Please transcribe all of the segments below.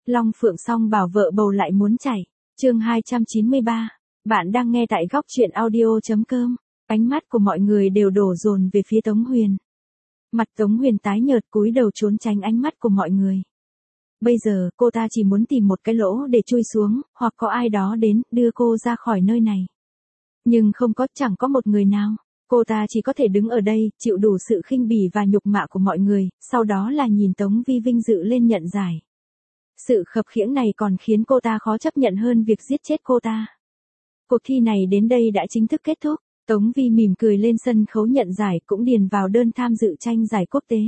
Long Phượng song bảo vợ bầu lại muốn chảy. Chương 293. Bạn đang nghe tại góc truyện audio.com. Ánh mắt của mọi người đều đổ dồn về phía Tống Huyền. Mặt Tống Huyền tái nhợt cúi đầu trốn tránh ánh mắt của mọi người. Bây giờ, cô ta chỉ muốn tìm một cái lỗ để chui xuống, hoặc có ai đó đến, đưa cô ra khỏi nơi này. Nhưng chẳng có một người nào. Cô ta chỉ có thể đứng ở đây, chịu đủ sự khinh bỉ và nhục mạ của mọi người, sau đó là nhìn Tống Vi vinh dự lên nhận giải. Sự khập khiễng này còn khiến cô ta khó chấp nhận hơn việc giết chết cô ta. Cuộc thi này đến đây đã chính thức kết thúc. Tống Vi mỉm cười lên sân khấu nhận giải, cũng điền vào đơn tham dự tranh giải quốc tế.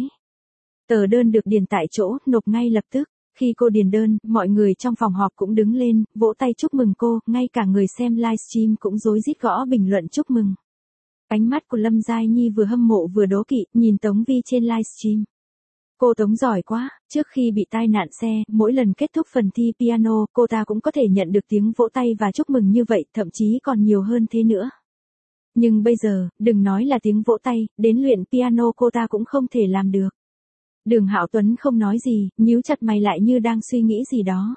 Tờ đơn được điền tại chỗ, nộp ngay lập tức. Khi cô điền đơn, mọi người trong phòng họp cũng đứng lên, vỗ tay chúc mừng cô, ngay cả người xem livestream cũng rối rít gõ bình luận chúc mừng. Ánh mắt của Lâm Giai Nhi vừa hâm mộ vừa đố kỵ, nhìn Tống Vi trên livestream. Cô Tống giỏi quá, trước khi bị tai nạn xe, mỗi lần kết thúc phần thi piano, cô ta cũng có thể nhận được tiếng vỗ tay và chúc mừng như vậy, thậm chí còn nhiều hơn thế nữa. Nhưng bây giờ, đừng nói là tiếng vỗ tay, đến luyện piano cô ta cũng không thể làm được. Đường Hạo Tuấn không nói gì, nhíu chặt mày lại như đang suy nghĩ gì đó.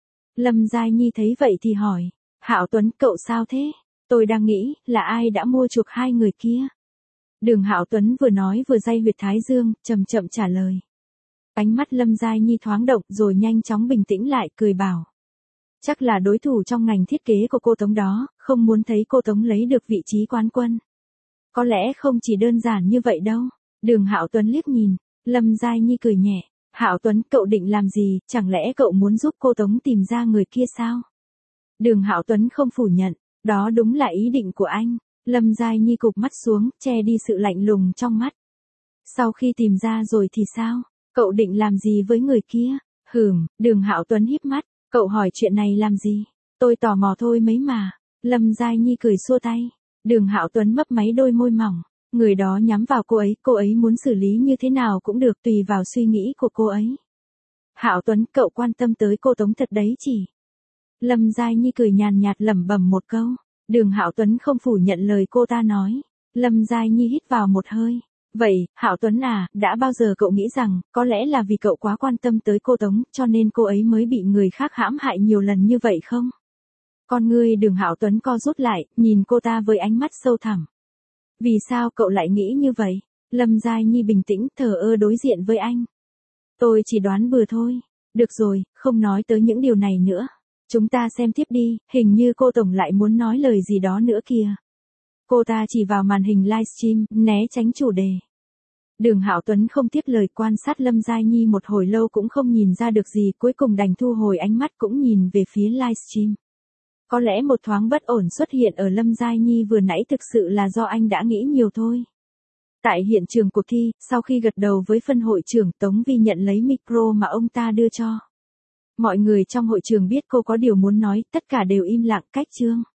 Lâm Giai Nhi thấy vậy thì hỏi, Hạo Tuấn cậu sao thế? Tôi đang nghĩ, là ai đã mua chuộc hai người kia? Đường Hạo Tuấn vừa nói vừa day huyệt thái dương, chậm chậm trả lời. Ánh mắt Lâm Giai Nhi thoáng động rồi nhanh chóng bình tĩnh lại, cười bảo. Chắc là đối thủ trong ngành thiết kế của cô Tống đó, không muốn thấy cô Tống lấy được vị trí quán quân. Có lẽ không chỉ đơn giản như vậy đâu. Đường Hạo Tuấn liếc nhìn, Lâm Giai Nhi cười nhẹ. Hạo Tuấn, cậu định làm gì, chẳng lẽ cậu muốn giúp cô Tống tìm ra người kia sao? Đường Hạo Tuấn không phủ nhận, đó đúng là ý định của anh. Lâm Giai Nhi cụp mắt xuống, che đi sự lạnh lùng trong mắt. Sau khi tìm ra rồi thì sao? Cậu định làm gì với người kia? Đường Hạo Tuấn híp mắt, cậu hỏi chuyện này làm gì? Tôi tò mò thôi mấy mà. Lâm Giai Nhi cười xua tay. Đường Hạo Tuấn mấp máy đôi môi mỏng. Người đó nhắm vào cô ấy muốn xử lý như thế nào cũng được, tùy vào suy nghĩ của cô ấy. Hạo Tuấn, cậu quan tâm tới cô Tống thật đấy chỉ. Lâm Giai Nhi cười nhàn nhạt lẩm bẩm một câu. Đường Hạo Tuấn không phủ nhận lời cô ta nói. Lâm Giai Nhi hít vào một hơi. Vậy, Hạo Tuấn à, đã bao giờ cậu nghĩ rằng, có lẽ là vì cậu quá quan tâm tới cô Tống, cho nên cô ấy mới bị người khác hãm hại nhiều lần như vậy không? Con ngươi Đường Hạo Tuấn co rút lại, nhìn cô ta với ánh mắt sâu thẳm. Vì sao cậu lại nghĩ như vậy? Lâm Giai Nhi bình tĩnh, thờ ơ đối diện với anh. Tôi chỉ đoán bừa thôi. Được rồi, không nói tới những điều này nữa. Chúng ta xem tiếp đi, hình như cô Tổng lại muốn nói lời gì đó nữa kìa. Cô ta chỉ vào màn hình livestream, né tránh chủ đề. Đường Hạo Tuấn không tiếp lời, quan sát Lâm Giai Nhi một hồi lâu cũng không nhìn ra được gì, cuối cùng đành thu hồi ánh mắt cũng nhìn về phía livestream. Có lẽ một thoáng bất ổn xuất hiện ở Lâm Giai Nhi vừa nãy thực sự là do anh đã nghĩ nhiều thôi. Tại hiện trường cuộc thi, sau khi gật đầu với phân hội trưởng, Tống Vi nhận lấy micro mà ông ta đưa cho. Mọi người trong hội trường biết cô có điều muốn nói, tất cả đều im lặng cách chương.